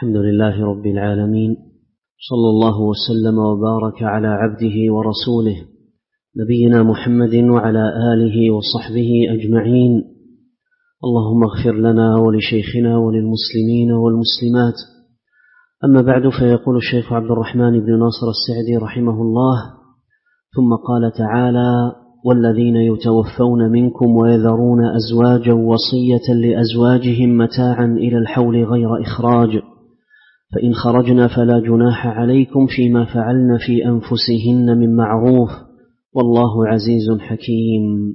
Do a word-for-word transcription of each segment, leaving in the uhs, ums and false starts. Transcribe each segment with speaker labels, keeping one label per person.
Speaker 1: الحمد لله رب العالمين، صلى الله وسلم وبارك على عبده ورسوله نبينا محمد وعلى آله وصحبه أجمعين. اللهم اغفر لنا ولشيخنا وللمسلمين والمسلمات. أما بعد، فيقول الشيخ عبد الرحمن بن ناصر السعدي رحمه الله: ثم قال تعالى: والذين يتوفون منكم ويذرون أزواجا وصية لأزواجهم متاعا إلى الحول غير إخراج، فإن خرجنا فلا جناح عليكم فيما فعلن في أنفسهن من معروف، والله عزيز حكيم.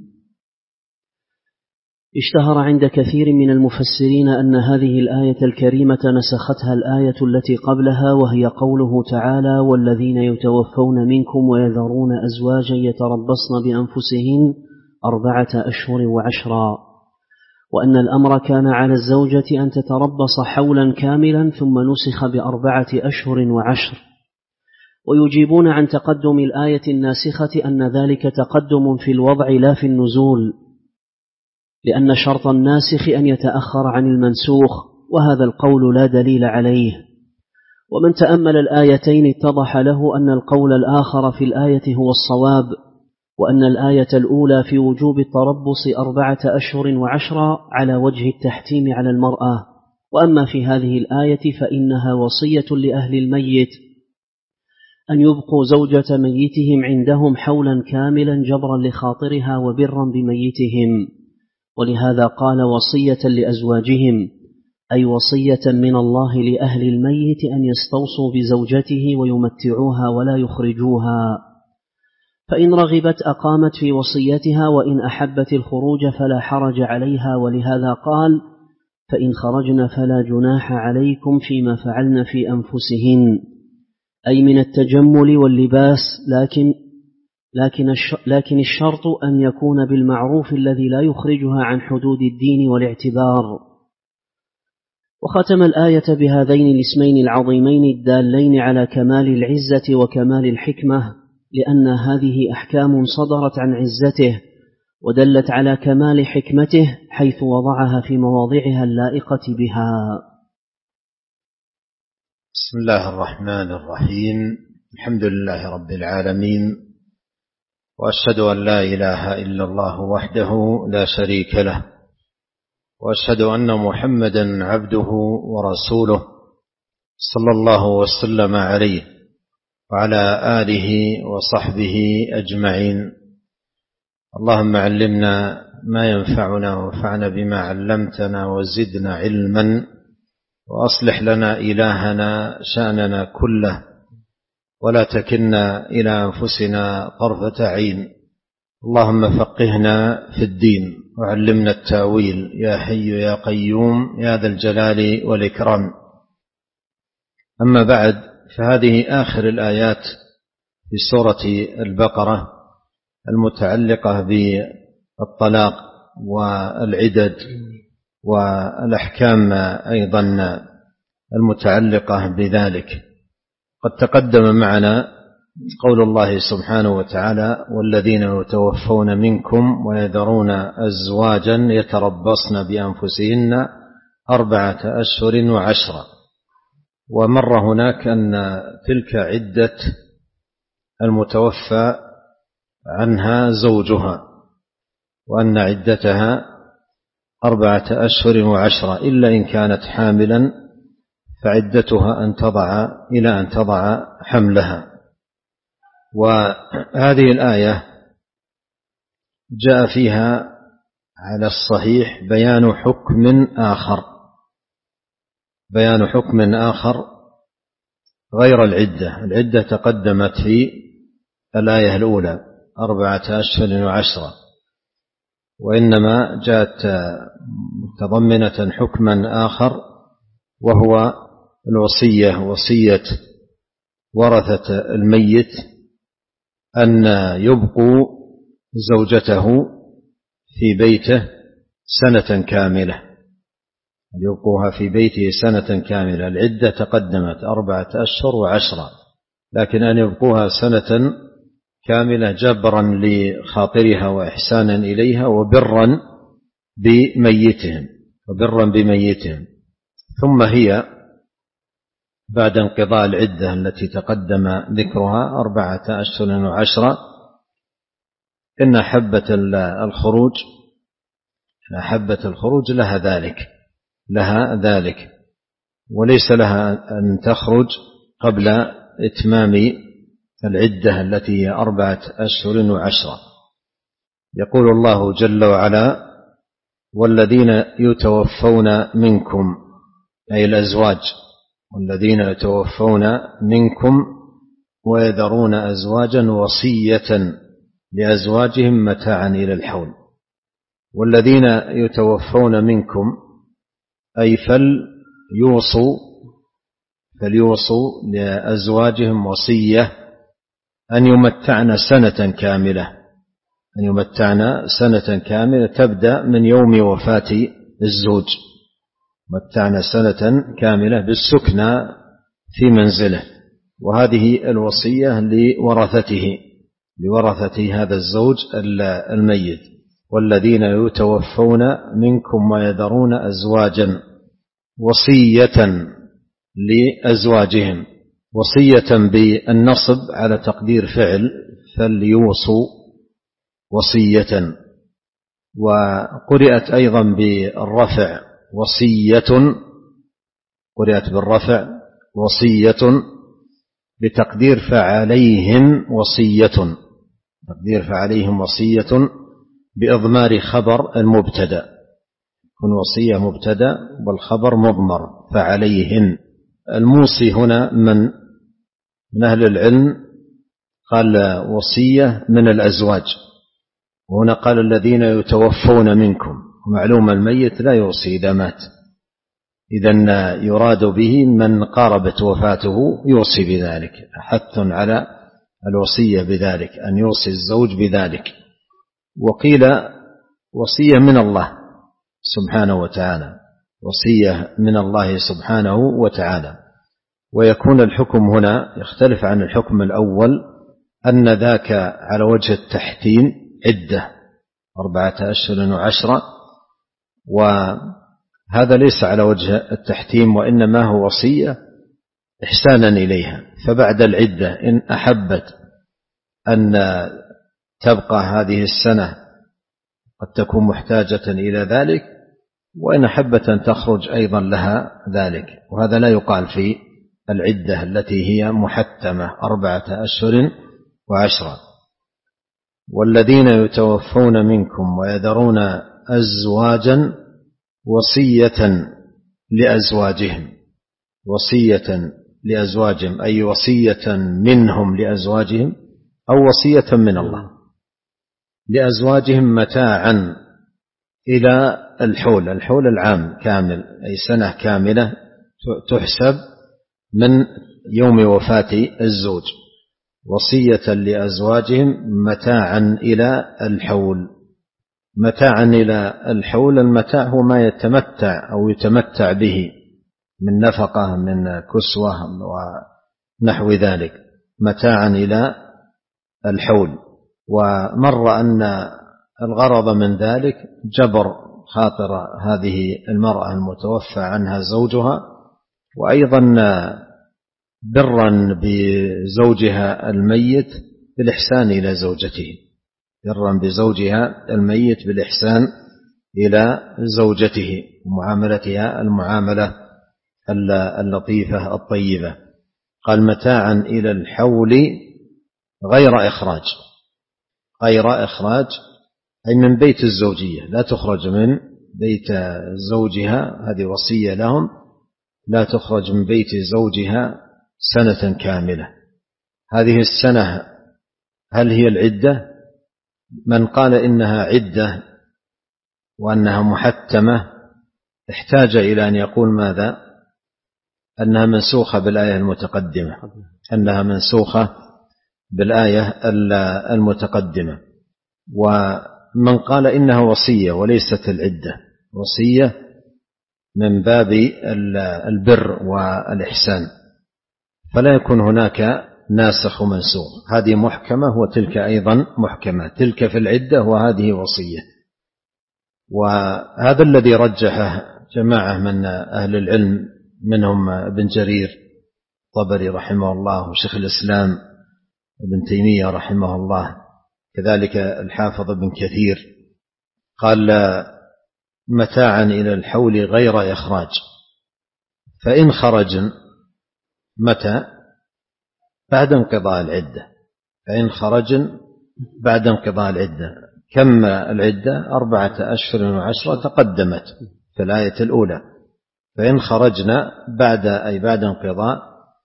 Speaker 1: اشتهر عند كثير من المفسرين أن هذه الآية الكريمة نسختها الآية التي قبلها، وهي قوله تعالى: والذين يتوفون منكم ويذرون أزواجا يتربصن بأنفسهن أربعة أشهر وعشرا، وأن الأمر كان على الزوجة أن تتربص حولا كاملا ثم نسخ بأربعة أشهر وعشر. ويجيبون عن تقدم الآية الناسخة أن ذلك تقدم في الوضع لا في النزول، لأن شرط الناسخ أن يتأخر عن المنسوخ، وهذا القول لا دليل عليه. ومن تأمل الآيتين اتضح له أن القول الآخر في الآية هو الصواب، وأن الآية الأولى في وجوب التربص أربعة أشهر وعشرة على وجه التحتيم على المرأة، وأما في هذه الآية فإنها وصية لأهل الميت أن يبقوا زوجة ميتهم عندهم حولا كاملا جبرا لخاطرها وبرا بميتهم، ولهذا قال وصية لأزواجهم، أي وصية من الله لأهل الميت أن يستوصوا بزوجته ويمتعوها ولا يخرجوها، فإن رغبت أقامت في وصيتها، وإن أحبت الخروج فلا حرج عليها. ولهذا قال: فإن خرجن فلا جناح عليكم فيما فعلن في أنفسهن، أي من التجمل واللباس، لكن لكن لكن الشرط أن يكون بالمعروف الذي لا يخرجها عن حدود الدين والاعتبار. وختم الآية بهذين الاسمين العظيمين الدالين على كمال العزة وكمال الحكمة، لأن هذه أحكام صدرت عن عزته ودلت على كمال حكمته حيث وضعها في مواضعها اللائقة بها.
Speaker 2: بسم الله الرحمن الرحيم. الحمد لله رب العالمين، وأشهد أن لا إله إلا الله وحده لا شريك له، وأشهد أن محمدا عبده ورسوله صلى الله وسلم عليه وعلى آله وصحبه أجمعين. اللهم علمنا ما ينفعنا وانفعنا بما علمتنا وزدنا علما، وأصلح لنا إلهنا شأننا كله، ولا تكلنا إلى أنفسنا طرفة عين. اللهم فقهنا في الدين وعلمنا التاويل، يا حي يا قيوم يا ذا الجلال والإكرام. أما بعد، فهذه آخر الآيات في سورة البقرة المتعلقة بالطلاق والعدد والأحكام أيضا المتعلقة بذلك. قد تقدم معنا قول الله سبحانه وتعالى: والذين يتوفون منكم ويذرون أزواجا يتربصن بأنفسهن أربعة أشهر وعشرة. ومر هناك أن تلك عدة المتوفى عنها زوجها، وأن عدتها أربعة أشهر وعشرة، إلا إن كانت حاملا فعدتها أن تضع إلى أن تضع حملها. وهذه الآية جاء فيها على الصحيح بيان حكم آخر بيان حكم آخر غير العدة. العدة تقدمت في الآية الأولى أربعة أشهر وعشرة، وإنما جاءت متضمنة حكما آخر، وهو الوصية، وصية ورثة الميت أن يبقوا زوجته في بيته سنة كاملة، يبقوها في بيته سنة كاملة. العدة تقدمت أربعة أشهر وعشرة، لكن أن يبقوها سنة كاملة جبرا لخاطرها وإحسانا إليها وبرا بميتهم وبرا بميتهم ثم هي بعد انقضاء العدة التي تقدم ذكرها أربعة أشهر وعشرة، إن حبة الخروج حبة الخروج لها ذلك لها ذلك وليس لها أن تخرج قبل إتمام العدة التي هي أربعة أشهر وعشرة. يقول الله جل وعلا: والذين يتوفون منكم، أي الأزواج، والذين يتوفون منكم ويذرون أزواجا وصية لأزواجهم متاعا إلى الحول. والذين يتوفون منكم أي فليوصوا فليوصوا لأزواجهم وصية أن يمتعن سنة كاملة أن يمتعن سنة كاملة تبدأ من يوم وفاة الزوج، متعن سنة كاملة بالسكنى في منزله. وهذه الوصية لورثته لورثة هذا الزوج الميت. والذين يتوفون منكم ويذرون أزواجا وصية لأزواجهم، وصية بالنصب على تقدير فعل فليوصوا وصية، وقرئت أيضا بالرفع وصية، قرئت بالرفع وصية بتقدير فعليهم وصية، تقدير فعليهم وصية بإضمار خبر المبتدأ، كن وصية مبتدأ والخبر مضمر فعليهن. الموصي هنا من من أهل العلم قال وصية من الأزواج، وهنا قال الذين يتوفون منكم، ومعلوم الميت لا يوصي إذا مات، إذن يراد به من قاربت وفاته يوصي بذلك، حث على الوصية بذلك، أن يوصي الزوج بذلك. وقيل وصية من الله سبحانه وتعالى، وصية من الله سبحانه وتعالى. ويكون الحكم هنا يختلف عن الحكم الأول، أن ذاك على وجه التحتيم عدة أربعة أشهر وعشرة، وهذا ليس على وجه التحتيم، وإنما هو وصية إحسانا إليها. فبعد العدة إن أحبت أن تبقى هذه السنة قد تكون محتاجة إلى ذلك، وإن أحبت أن تخرج أيضا لها ذلك. وهذا لا يقال في العدة التي هي محتمة أربعة أشهر وعشرة. والذين يتوفون منكم ويذرون أزواجا وصية لأزواجهم، وصية لأزواجهم أي وصية منهم لأزواجهم أو وصية من الله لأزواجهم متاعا إلى الحول، الحول العام كامل، أي سنة كاملة تحسب من يوم وفاة الزوج، وصية لأزواجهم متاعا إلى الحول. متاعا إلى الحول، المتاع هو ما يتمتع أو يتمتع به من نفقة من كسوة ونحو ذلك، متاعا إلى الحول. ومر أن الغرض من ذلك جبر خاطر هذه المرأة المتوفى عنها زوجها، وأيضا برا بزوجها الميت بالإحسان إلى زوجته، برا بزوجها الميت بالإحسان إلى زوجته ومعاملتها المعاملة اللطيفة الطيبة. قال متاعا إلى الحول غير إخراج، غير إخراج أي من بيت الزوجية، لا تخرج من بيت زوجها، هذه وصية لهم، لا تخرج من بيت زوجها سنة كاملة. هذه السنة هل هي العدة؟ من قال إنها عدة وأنها محتمة احتاج إلى أن يقول ماذا؟ أنها منسوخة بالآية المتقدمة، أنها منسوخة بالآية المتقدمة. ومن قال إنها وصية وليست العدة، وصية من باب البر والإحسان، فلا يكون هناك ناسخ ومنسوخ، هذه محكمة وتلك أيضا محكمة، تلك في العدة وهذه وصية. وهذا الذي رجحه جماعة من أهل العلم منهم ابن جرير الطبري رحمه الله وشيخ الإسلام ابن تيمية رحمه الله، كذلك الحافظ ابن كثير، قال متاعا إلى الحول غير إخراج، فإن خرجن متى؟ بعد انقضاء العدة. فإن خرجن بعد انقضاء العدة. كم العدة؟ أربعة أشهر وعشرة تقدمت في الآية الأولى. فإن خرجنا بعد أي بعد انقضاء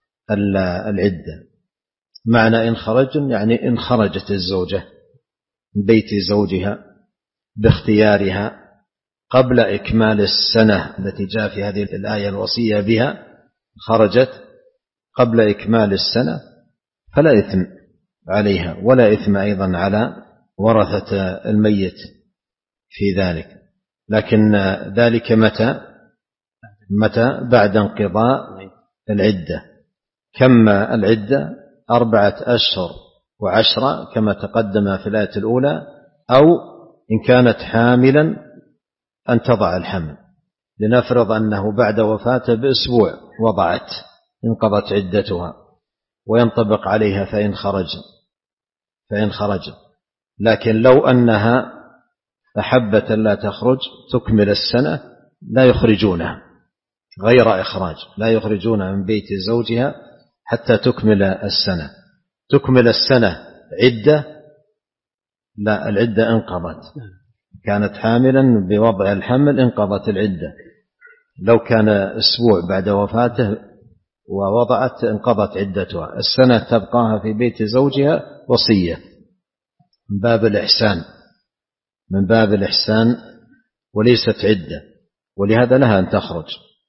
Speaker 2: العدة. معنى إن خرجن يعني إن خرجت الزوجة من بيت زوجها باختيارها قبل إكمال السنة التي جاء في هذه الآية الوصية بها، خرجت قبل إكمال السنة فلا إثم عليها، ولا إثم أيضا على ورثة الميت في ذلك. لكن ذلك متى؟ متى؟ بعد انقضاء العدة. كم العدة؟ أربعة أشهر وعشرة كما تقدم في الآية الأولى، أو إن كانت حاملا أن تضع الحمل. لنفرض أنه بعد وفاته بأسبوع وضعت، انقضت عدتها وينطبق عليها فإن خرج فإن خرج لكن لو أنها أحبت لا تخرج تكمل السنة لا يخرجونها، غير إخراج، لا يخرجونها من بيت زوجها حتى تكمل السنة. تكمل السنة عدة؟ لا، العدة انقضت. كانت حاملا بوضع الحمل انقضت العدة. لو كان أسبوع بعد وفاته ووضعت انقضت عدتها. السنة تبقاها في بيت زوجها وصية من باب الإحسان، من باب الإحسان وليست عدة. ولهذا لها أن تخرج،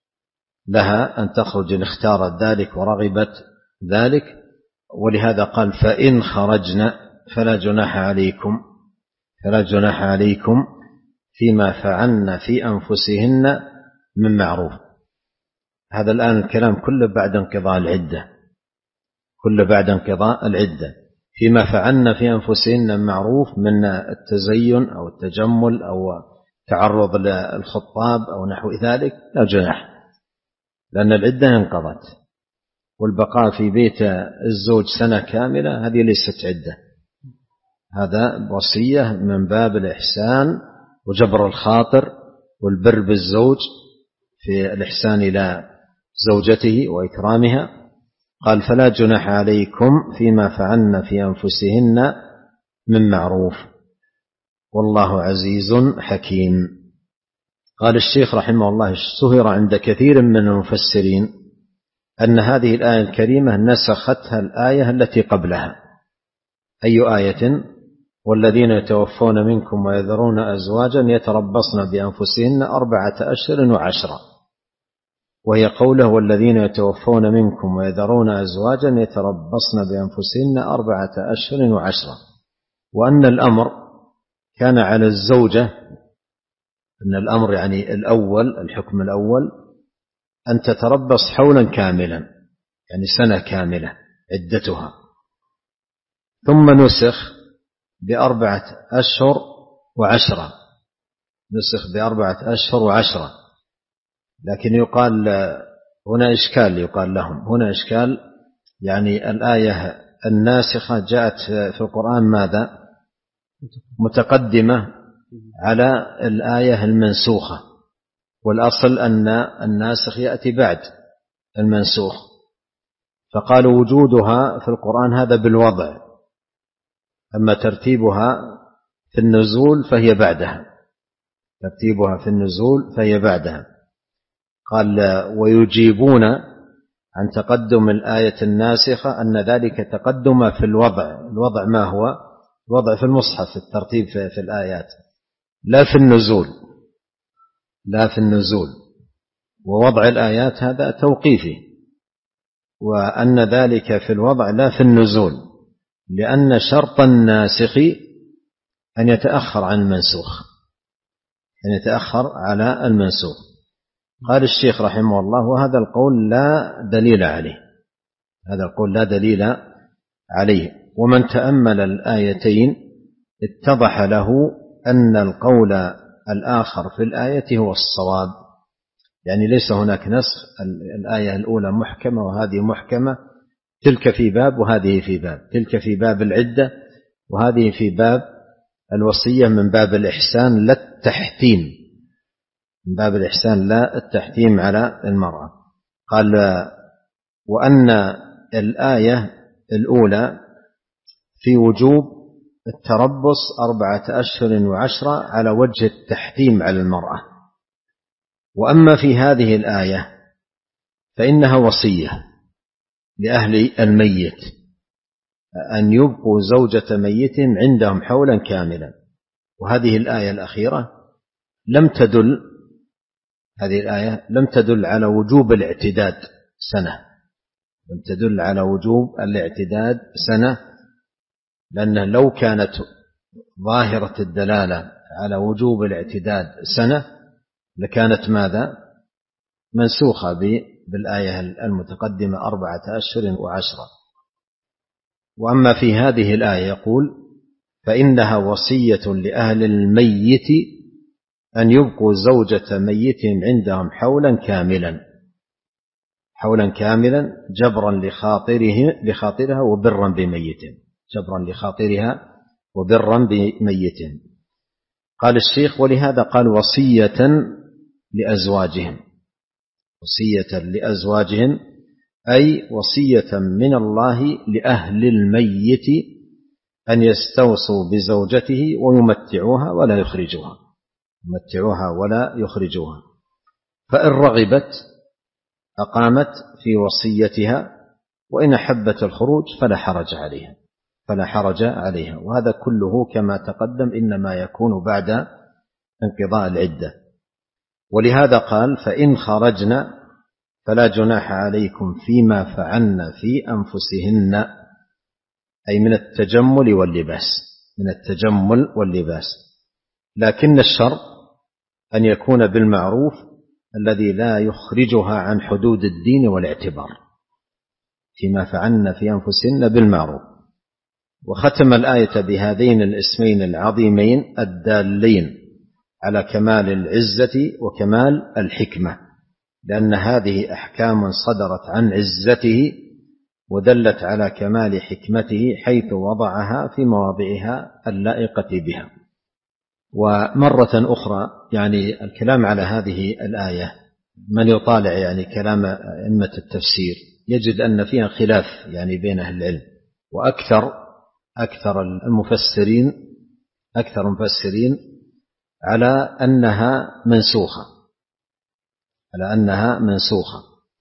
Speaker 2: لها أن تخرج إن اختارت ذلك ورغبت ذلك. ولهذا قال فإن خرجنا فلا جناح عليكم فلا جناح عليكم فيما فعلن في أنفسهن من معروف. هذا الآن الكلام كله بعد انقضاء العدة، كله بعد انقضاء العدة. فيما فعلن في أنفسهن من معروف من التزين أو التجمل أو تعرض للخطاب أو نحو ذلك لا جناح، لأن العدة انقضت. والبقاء في بيت الزوج سنة كاملة هذه ليست عدة، هذا وصية من باب الإحسان وجبر الخاطر والبر بالزوج في الإحسان إلى زوجته وإكرامها. قال فلا جناح عليكم فيما فعلن في أنفسهن من معروف والله عزيز حكيم. قال الشيخ رحمه الله اشتهر عند كثير من المفسرين أن هذه الآية الكريمة نسختها الآية التي قبلها. أي آية؟ والذين يتوفون منكم ويذرون أزواجا يتربصن بأنفسهن أربعة أشهر وعشرة، وهي قوله والذين يتوفون منكم ويذرون أزواجا يتربصن بأنفسهن أربعة أشهر وعشرة. وأن الأمر كان على الزوجة، أن الأمر يعني الأول، الحكم الأول أن تتربص حولا كاملا، يعني سنة كاملة عدتها، ثم نسخ بأربعة أشهر وعشرة، نسخ بأربعة أشهر وعشرة. لكن يقال هنا إشكال، يقال لهم هنا إشكال، يعني الآية الناسخة جاءت في القرآن ماذا؟ متقدمة على الآية المنسوخة، والأصل أن الناسخ يأتي بعد المنسوخ، فقالوا وجودها في القرآن هذا بالوضع، أما ترتيبها في النزول فهي بعدها، ترتيبها في النزول فهي بعدها. قال ويجيبون عن تقدم الآية الناسخة أن ذلك تقدم في الوضع. الوضع ما هو؟ الوضع في المصحف، الترتيب في الآيات، لا في النزول، لا في النزول. ووضع الآيات هذا توقيفي، وأن ذلك في الوضع لا في النزول، لأن شرط الناسخ أن يتأخر عن المنسوخ، أن يتأخر على المنسوخ. قال الشيخ رحمه الله وهذا القول لا دليل عليه، هذا القول لا دليل عليه. ومن تأمل الآيتين اتضح له أن القول الآخر في الآية هو الصواب، يعني ليس هناك نسخ، الآية الأولى محكمة وهذه محكمة، تلك في باب وهذه في باب، تلك في باب العدة وهذه في باب الوصية من باب الإحسان لا التحتيم، من باب الإحسان لا التحتيم على المرأة. قال وأن الآية الأولى في وجوب التربص أربعة أشهر وعشرة على وجه التحتيم على المرأة، وأما في هذه الآية فإنها وصية لأهل الميت أن يبقوا زوجة ميت عندهم حولا كاملا. وهذه الآية الأخيرة لم تدل هذه الآية لم تدل على وجوب الاعتداد سنة، لم تدل على وجوب الاعتداد سنة، لأن لو كانت ظاهرة الدلالة على وجوب الاعتداد سنة لكانت ماذا؟ منسوخة بالآية المتقدمة أربعة أشهر وعشرة. وأما في هذه الآية يقول فإنها وصية لأهل الميت أن يبقوا زوجة ميت عندهم حولا كاملا، حولا كاملا جبرا لخاطره لخاطرها وبرا بميت، جبرا لخاطرها وبرا بميت. قال الشيخ ولهذا قال وصية لأزواجهم، وصية لأزواجهم أي وصية من الله لأهل الميت أن يستوصوا بزوجته ويمتعوها ولا يخرجوها، يمتعوها ولا يخرجوها. فإن رغبت أقامت في وصيتها، وإن أحبت الخروج فلا حرج عليها، فلا حرج عليها. وهذا كله كما تقدم إنما يكون بعد انقضاء العدة. ولهذا قال فإن خرجنا فلا جناح عليكم فيما فعلن في أنفسهن، أي من التجمل واللباس، من التجمل واللباس، لكن الشرط أن يكون بالمعروف الذي لا يخرجها عن حدود الدين والاعتبار، فيما فعلن في أنفسهن بالمعروف. وختم الآية بهذين الاسمين العظيمين الدالين على كمال العزة وكمال الحكمة، لأن هذه أحكام صدرت عن عزته ودلت على كمال حكمته حيث وضعها في مواضعها اللائقة بها. ومرة أخرى يعني الكلام على هذه الآية من يطالع يعني كلام أئمة التفسير يجد أن فيها خلاف يعني بين أهل العلم، وأكثر أكثر المفسرين أكثر المفسرين على أنها منسوخة، على أنها منسوخة.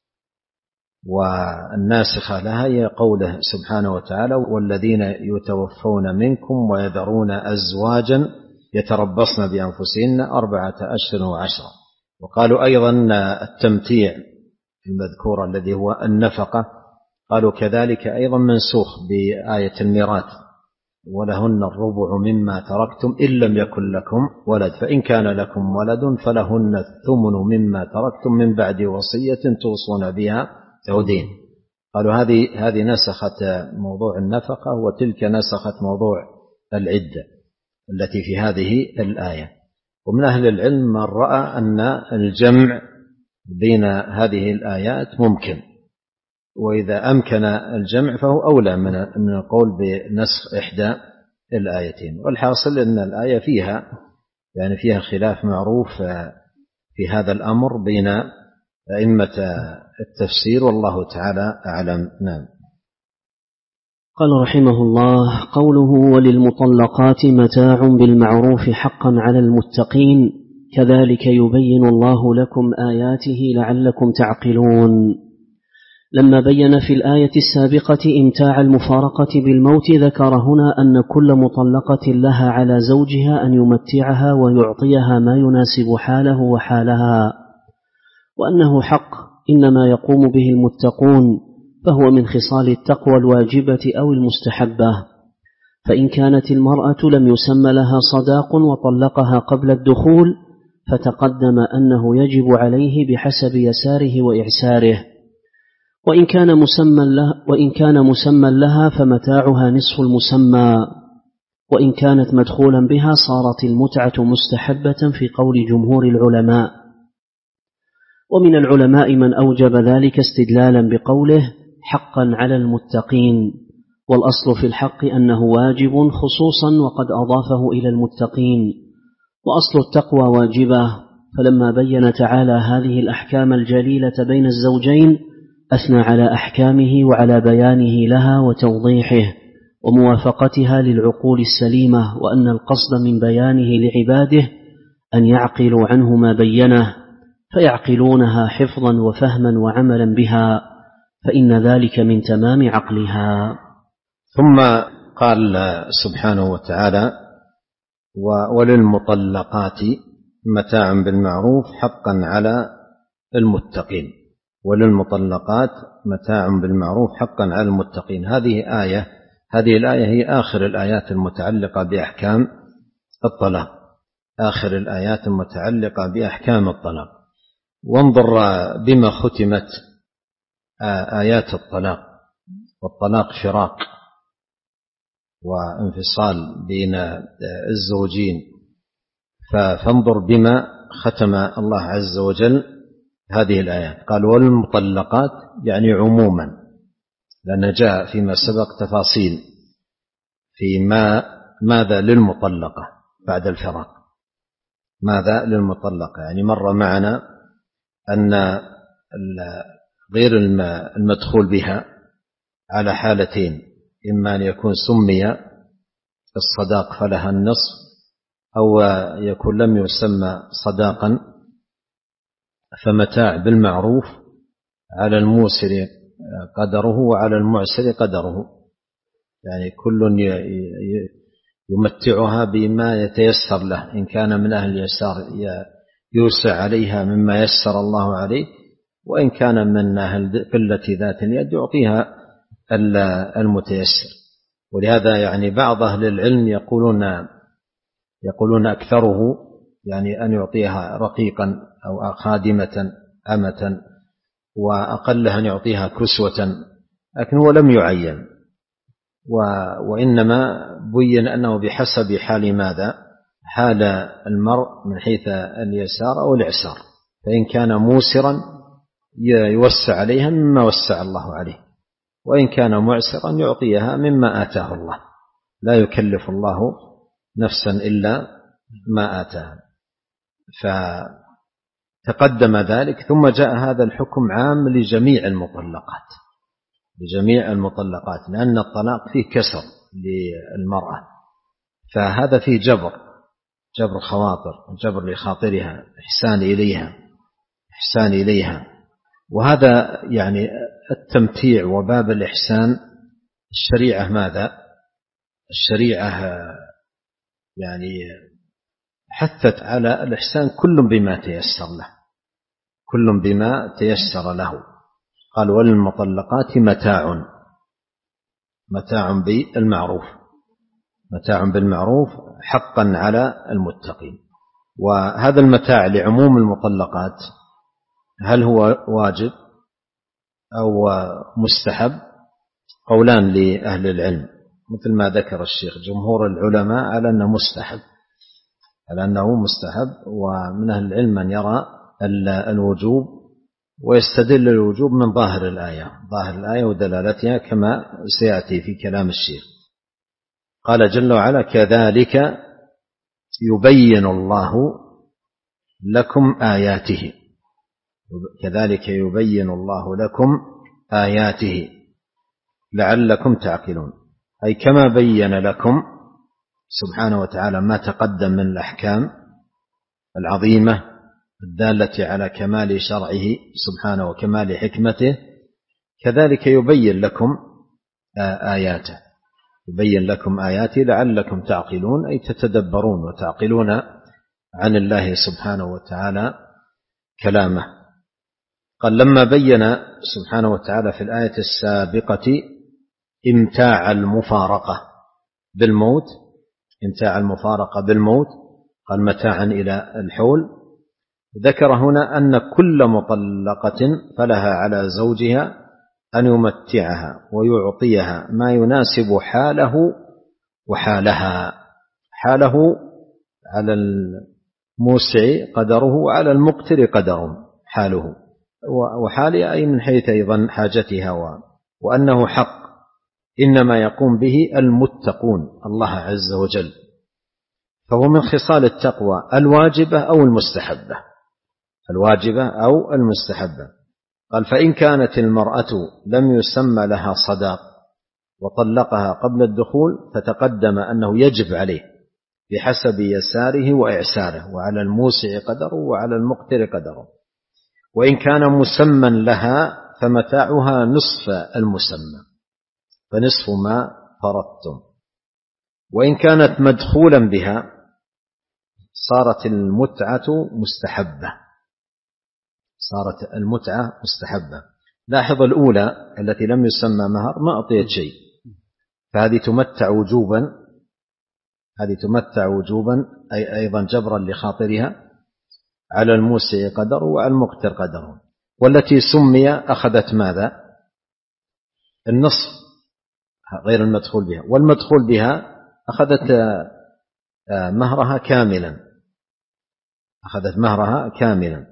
Speaker 2: والناسخة لها هي قوله سبحانه وتعالى والذين يتوفون منكم ويذرون أزواجا يتربصن بأنفسهن أربعة أشهر وعشرة. وقالوا أيضا التمتيع المذكور الذي هو النفقة قالوا كذلك أيضا منسوخ بآية الميراث ولهن الربع مما تركتم إن لم يكن لكم ولد فإن كان لكم ولد فلهن الثمن مما تركتم من بعد وصية توصون بها أو دين. قالوا هذه هذه نسخت موضوع النفقة وتلك نسخت موضوع العدة التي في هذه الآية. ومن أهل العلم من رأى أن الجمع بين هذه الآيات ممكن، وإذا أمكن الجمع فهو أولى من القول بنسخ إحدى الآيتين. والحاصل أن الآية فيها يعني فيها خلاف معروف في هذا الأمر بين أئمة التفسير والله تعالى أعلم. نعم.
Speaker 1: قال رحمه الله قوله وللمطلقات متاع بالمعروف حقا على المتقين كذلك يبين الله لكم آياته لعلكم تعقلون. لما بين في الآية السابقة إمتاع المفارقة بالموت ذكر هنا أن كل مطلقة لها على زوجها أن يمتعها ويعطيها ما يناسب حاله وحالها، وأنه حق إنما يقوم به المتقون، فهو من خصال التقوى الواجبة أو المستحبة. فإن كانت المرأة لم يسمى لها صداق وطلقها قبل الدخول فتقدم أنه يجب عليه بحسب يساره وإعساره، وإن كان مسمى لها, وإن كان مسمى لها فمتاعها نصف المسمى، وإن كانت مدخولا بها صارت المتعة مستحبة في قول جمهور العلماء. ومن العلماء من أوجب ذلك استدلالا بقوله حقا على المتقين، والأصل في الحق أنه واجب خصوصا وقد أضافه إلى المتقين، وأصل التقوى واجبة. فلما بين تعالى هذه الأحكام الجليلة بين الزوجين أثنى على أحكامه وعلى بيانه لها وتوضيحه وموافقتها للعقول السليمة، وأن القصد من بيانه لعباده أن يعقلوا عنه ما بينه فيعقلونها حفظا وفهما وعملا بها، فإن ذلك من تمام عقلها.
Speaker 2: ثم قال سبحانه وتعالى وللمطلقات متاع بالمعروف حقا على المتقين. وللمطلقات متاع بالمعروف حقا على المتقين، هذه آية هذه الآية هي آخر الآيات المتعلقة بأحكام الطلاق، آخر الآيات المتعلقة بأحكام الطلاق. وانظر بما ختمت آيات الطلاق، والطلاق فراق وانفصال بين الزوجين، فانظر بما ختم الله عز وجل هذه الآيات. قال والمطلقات يعني عموما، لأن جاء فيما سبق تفاصيل في ما ماذا للمطلقة بعد الفراق، ماذا للمطلقة، يعني مر معنا أن غير المدخول بها على حالتين، إما أن يكون سمي الصداق فلها النصف، أو يكون لم يسمى صداقا فمتاع بالمعروف على الموسر قدره وعلى المعسر قدره، يعني كل يمتعها بما يتيسر له، إن كان من أهل اليسار يوسع عليها مما يسر الله عليه، وإن كان من أهل قلة ذات اليد يعطيها المتيسر. ولهذا يعني بعض أهل العلم يقولون يقولون أكثره يعني أن يعطيها رقيقا أو خادمة أمة، وأقلها أن يعطيها كسوة، لكن هو لم يعين، وإنما بين أنه بحسب حال ماذا؟ حال المرء من حيث اليسار أو الإعسار، فإن كان موسرا يوسع عليها مما وسع الله عليه، وإن كان معسرا يعطيها مما آتاه الله، لا يكلف الله نفسا إلا ما آتاها. فتقدم ذلك، ثم جاء هذا الحكم عام لجميع المطلقات، لجميع المطلقات، لأن الطلاق فيه كسر للمرأة، فهذا فيه جبر جبر خواطر، جبر لخاطرها، إحسان إليها إحسان إليها وهذا يعني التمتيع وباب الإحسان. الشريعة ماذا؟ الشريعة يعني حثت على الإحسان كل بما تيسر له، كل بما تيسر له. قال وللمطلقات متاع متاع بالمعروف متاع بالمعروف حقا على المتقين. وهذا المتاع لعموم المطلقات، هل هو واجب أو مستحب؟ قولان لأهل العلم، مثل ما ذكر الشيخ. جمهور العلماء على أنه مستحب على أنه مستحب ومن أهل العلم من يرى الوجوب، ويستدل الوجوب من ظاهر الآية ظاهر الآية ودلالتها كما سيأتي في كلام الشيخ. قال جل وعلا كذلك يبين الله لكم آياته كذلك يبين الله لكم آياته لعلكم تعقلون، أي كما بين لكم سبحانه وتعالى ما تقدم من الأحكام العظيمة الدالة على كمال شرعه سبحانه وكمال حكمته، كذلك يبين لكم آياته يبين لكم آياته لعلكم تعقلون، أي تتدبرون وتعقلون عن الله سبحانه وتعالى كلامه. قال لما بين سبحانه وتعالى في الآية السابقة امتاع المفارقة بالموت امتاع المفارقة بالموت قال متاعا إلى الحول، ذكر هنا أن كل مطلقة فلها على زوجها أن يمتعها ويعطيها ما يناسب حاله وحالها، حاله على الموسع قدره وعلى المقتر قدره، حاله، وحالها أي من حيث أيضا حاجتها، وأنه حق إنما يقوم به المتقون الله عز وجل، فهو من خصال التقوى الواجبة أو المستحبة، الواجبة أو المستحبة. قال فإن كانت المرأة لم يسمى لها صداق وطلقها قبل الدخول فتقدم أنه يجب عليه بحسب يساره وإعساره، وعلى الموسع قدره وعلى المقتر قدره. وإن كان مسمى لها فمتاعها نصف المسمى، فنصف ما فرضتم. وإن كانت مدخولا بها صارت المتعة مستحبة، صارت المتعة مستحبة. لاحظ الأولى التي لم يسمى مهر ما أعطيت شيء، فهذه تمتع وجوبا، هذه تمتع وجوبا أي أيضا جبرا لخاطرها على الموسع قدره وعلى المقتر قدره. والتي سمي أخذت ماذا؟ النصف غير المدخول بها، والمدخول بها أخذت مهرها كاملا، أخذت مهرها كاملا.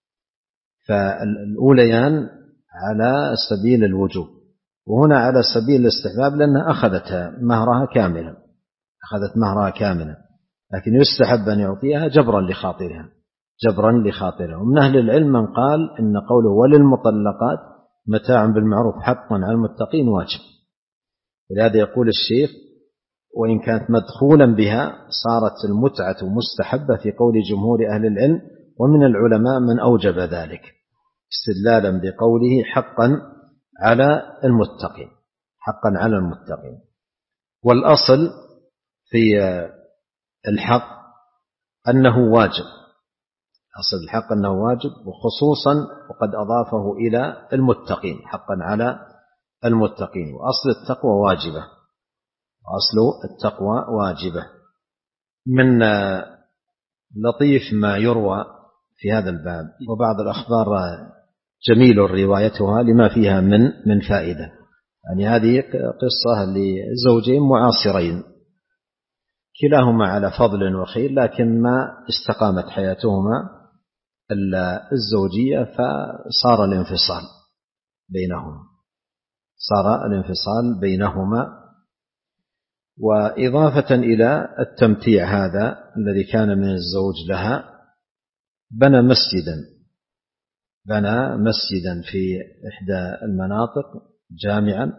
Speaker 2: فالأوليان على سبيل الوجوب، وهنا على سبيل الاستحباب لأنها أخذت مهرها كاملا، أخذت مهرها كاملا، لكن يستحب أن يعطيها جبرا لخاطرها، جبرا لخاطرها. ومن أهل العلم من قال إن قوله وللمطلقات متاع بالمعروف حقا على المتقين واجب، ولهذا يقول الشيخ وإن كانت مدخولا بها صارت المتعة مستحبة في قول جمهور أهل العلم، ومن العلماء من أوجب ذلك استدلالا بقوله حقا على المتقين، حقا على المتقين. والأصل في الحق أنه واجب، أصل الحق أنه واجب، وخصوصا وقد أضافه إلى المتقين، حقا على المتقين. وأصل التقوى واجبة، وأصل التقوى واجبة. من لطيف ما يروى في هذا الباب، وبعض الأخبار جميل روايتها لما فيها من من فائدة. يعني هذه قصة لزوجين معاصرين كلاهما على فضل وخير، لكن ما استقامت حياتهما الزوجية فصار الانفصال بينهما، صار الانفصال بينهما. وإضافة إلى التمتيع هذا الذي كان من الزوج لها، بنى مسجدا، بنى مسجدا في إحدى المناطق جامعا،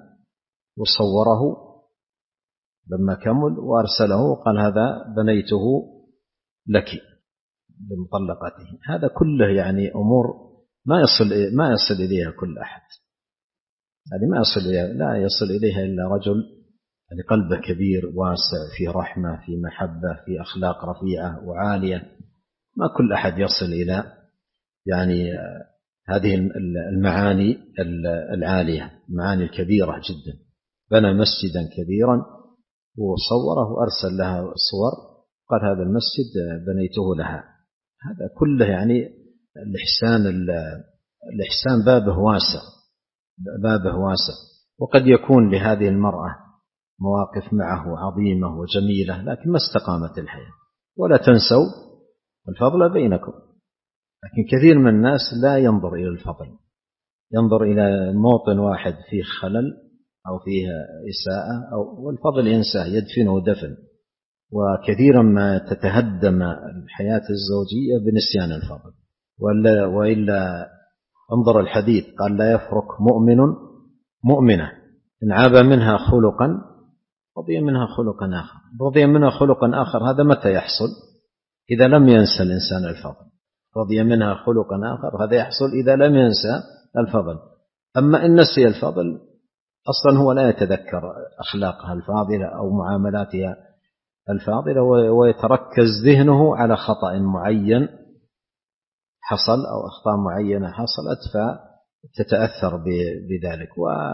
Speaker 2: وصوره لما كمل وأرسله قال هذا بنيته لك بمطلقاته. هذا كله يعني أمور ما يصل ما يصل إليها كل أحد، هذه ما يصل إليها، لا يصل إليها إلا رجل يعني قلبه كبير واسع، في رحمة، في محبة، في أخلاق رفيعة وعالية. ما كل أحد يصل إلى يعني هذه المعاني العالية، المعاني الكبيرة جدا. بنى مسجدا كبيرا وصوره وأرسل لها صور، قال هذا المسجد بنيته لها. هذا كله يعني الإحسان، الإحسان بابه واسع، بابه واسع. وقد يكون لهذه المرأة مواقف معه عظيمة وجميلة، لكن ما استقامت الحياة. ولا تنسوا الفضل بينكم. لكن كثير من الناس لا ينظر إلى الفضل، ينظر إلى موطن واحد فيه خلل أو فيه إساءة أو والفضل ينساه، يدفنه دفن. وكثيرا ما تتهدم الحياة الزوجية بنسيان الفضل. وإلا, وإلا انظر الحديث قال لا يفرق مؤمن مؤمنة إن عاب منها خلقا رضي منها خلقا آخر. رضي منها خلقا آخر هذا متى يحصل؟ إذا لم ينسى الإنسان الفضل. رضي منها خلقا آخر هذا يحصل إذا لم ينسى الفضل. أما إن نسي الفضل أصلا هو لا يتذكر أخلاقها الفاضلة أو معاملاتها الفاضلة، ويتركز ذهنه على خطأ معين حصل أو أخطاء معينة حصلت فتتأثر بذلك.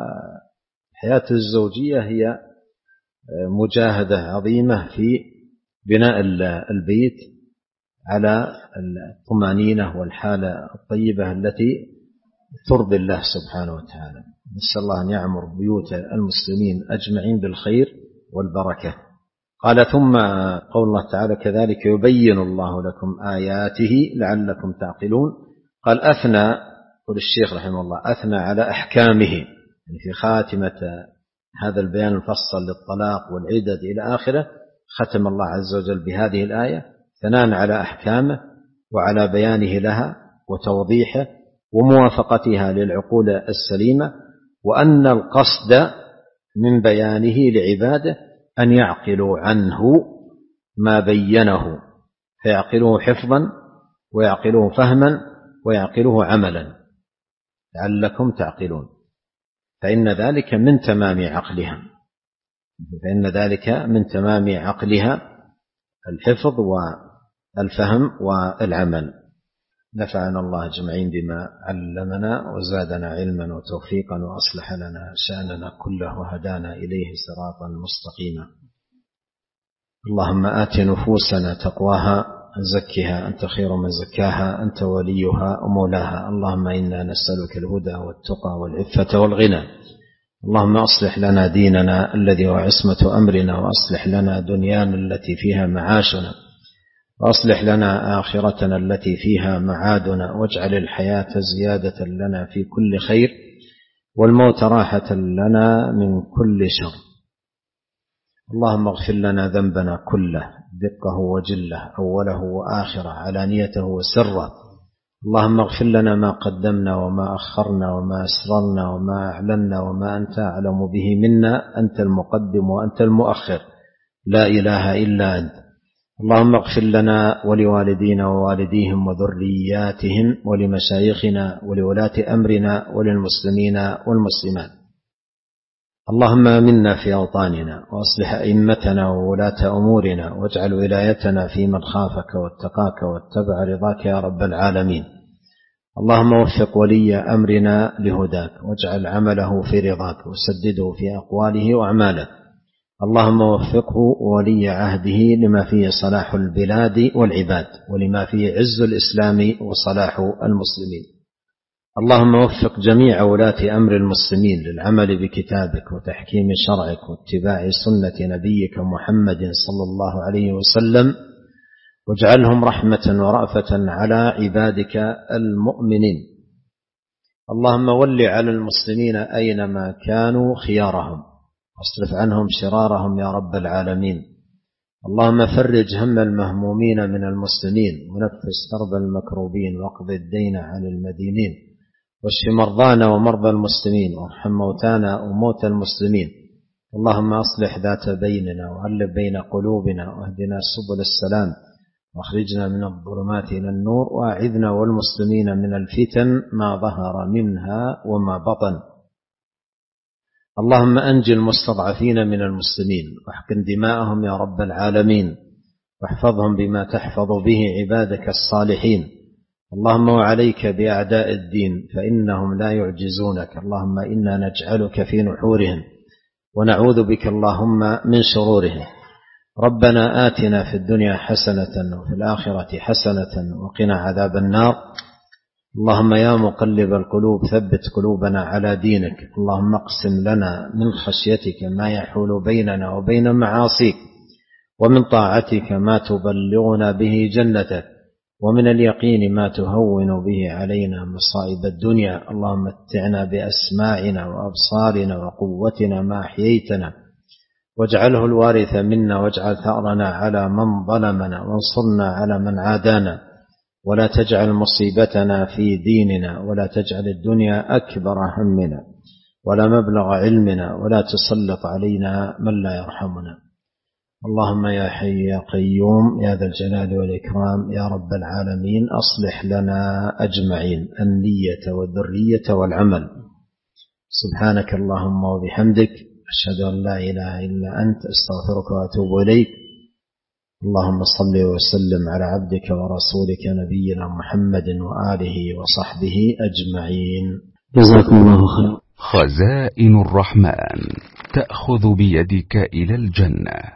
Speaker 2: وحياة الزوجية هي مجاهدة عظيمة في بناء البيت على الطمأنينة والحالة الطيبة التي ترضي الله سبحانه وتعالى. نسأل الله أن يعمر بيوت المسلمين أجمعين بالخير والبركة. قال ثم قول الله تعالى كذلك يبين الله لكم آياته لعلكم تعقلون. قال أثنى، يقول الشيخ رحمه الله أثنى على أحكامه، يعني في خاتمة هذا البيان المفصل للطلاق والعدد إلى آخره ختم الله عز وجل بهذه الآية ثناء على أحكامه وعلى بيانه لها وتوضيحه وموافقتها للعقول السليمة، وأن القصد من بيانه لعباده أن يعقلوا عنه ما بينه، فيعقلوه حفظا ويعقلوه فهما ويعقلوه عملا لعلكم تعقلون، فإن ذلك من تمام عقلها فإن ذلك من تمام عقلها الحفظ والفهم والعمل. نفعنا الله أجمعين بما علمنا وزادنا علما وتوفيقا وأصلح لنا شأننا كله وهدانا إليه صراطا مستقيما. اللهم آت نفوسنا تقواها زكها أنت خير من زكاها أنت وليها ومولاها. اللهم إنا نسألك الهدى والتقى والعفة والغنى. اللهم أصلح لنا ديننا الذي هو عصمة أمرنا، وأصلح لنا دنيانا التي فيها معاشنا، وأصلح لنا آخرتنا التي فيها معادنا، واجعل الحياة زيادة لنا في كل خير والموت راحة لنا من كل شر. اللهم اغفر لنا ذنبنا كله دقه وجله أوله وآخره علانيته وسره. اللهم اغفر لنا ما قدمنا وما أخرنا وما أسررنا وما أعلنا وما أنت أعلم به منا، أنت المقدم وأنت المؤخر لا إله إلا أنت. اللهم اغفر لنا ولوالدينا ووالديهم وذرياتهم ولمشايخنا ولولاة أمرنا وللمسلمين والمسلمات. اللهم آمنا في أوطاننا وأصلح أئمتنا وولاة أمورنا، واجعل ولايتنا في من خافك واتقاك واتبع رضاك يا رب العالمين. اللهم وفق ولي أمرنا لهداك، واجعل عمله في رضاك، وسدده في أقواله وأعماله. اللهم وفقه ولي عهده لما فيه صلاح البلاد والعباد، ولما فيه عز الإسلام وصلاح المسلمين. اللهم وفق جميع ولاة أمر المسلمين للعمل بكتابك وتحكيم شرعك واتباع سنة نبيك محمد صلى الله عليه وسلم، واجعلهم رحمة ورأفة على عبادك المؤمنين. اللهم ول على المسلمين أينما كانوا خيارهم، واصرف عنهم شرارهم يا رب العالمين. اللهم فرج هم المهمومين من المسلمين، ونفس كرب المكروبين، واقض الدين عن المدينين، واشف مرضانا ومرضى المسلمين، وارحم موتانا وموتى المسلمين. اللهم أصلح ذات بيننا وألف بين قلوبنا، واهدنا سبل السلام، واخرجنا من الظلمات إلى النور، وأعذنا والمسلمين من الفتن ما ظهر منها وما بطن. اللهم أنجي المستضعفين من المسلمين، واحقن دماءهم يا رب العالمين، واحفظهم بما تحفظ به عبادك الصالحين. اللهم وعليك بأعداء الدين فإنهم لا يعجزونك. اللهم إنا نجعلك في نحورهم، ونعوذ بك اللهم من شرورهم. ربنا آتنا في الدنيا حسنة وفي الآخرة حسنة وقنا عذاب النار. اللهم يا مقلب القلوب ثبت قلوبنا على دينك. اللهم اقسم لنا من خشيتك ما يحول بيننا وبين معاصيك، ومن طاعتك ما تبلغنا به جنتك، ومن اليقين ما تهون به علينا مصائب الدنيا. اللهم متعنا بأسماعنا وأبصارنا وقوتنا ما أحييتنا، واجعله الوارث منا، واجعل ثأرنا على من ظلمنا، وانصرنا على من عادانا، ولا تجعل مصيبتنا في ديننا، ولا تجعل الدنيا أكبر همنا ولا مبلغ علمنا، ولا تسلط علينا من لا يرحمنا. اللهم يا حي يا قيوم يا ذا الجلال والإكرام يا رب العالمين، أصلح لنا أجمعين النية والذرية والعمل. سبحانك اللهم وبحمدك، أشهد أن لا إله إلا أنت، أستغفرك وأتوب إليك. اللهم صل وسلم على عبدك ورسولك نبينا محمد وآله وصحبه أجمعين.
Speaker 1: جزاكم الله خيرا.
Speaker 3: خزائن الرحمن تأخذ بيدك إلى الجنة.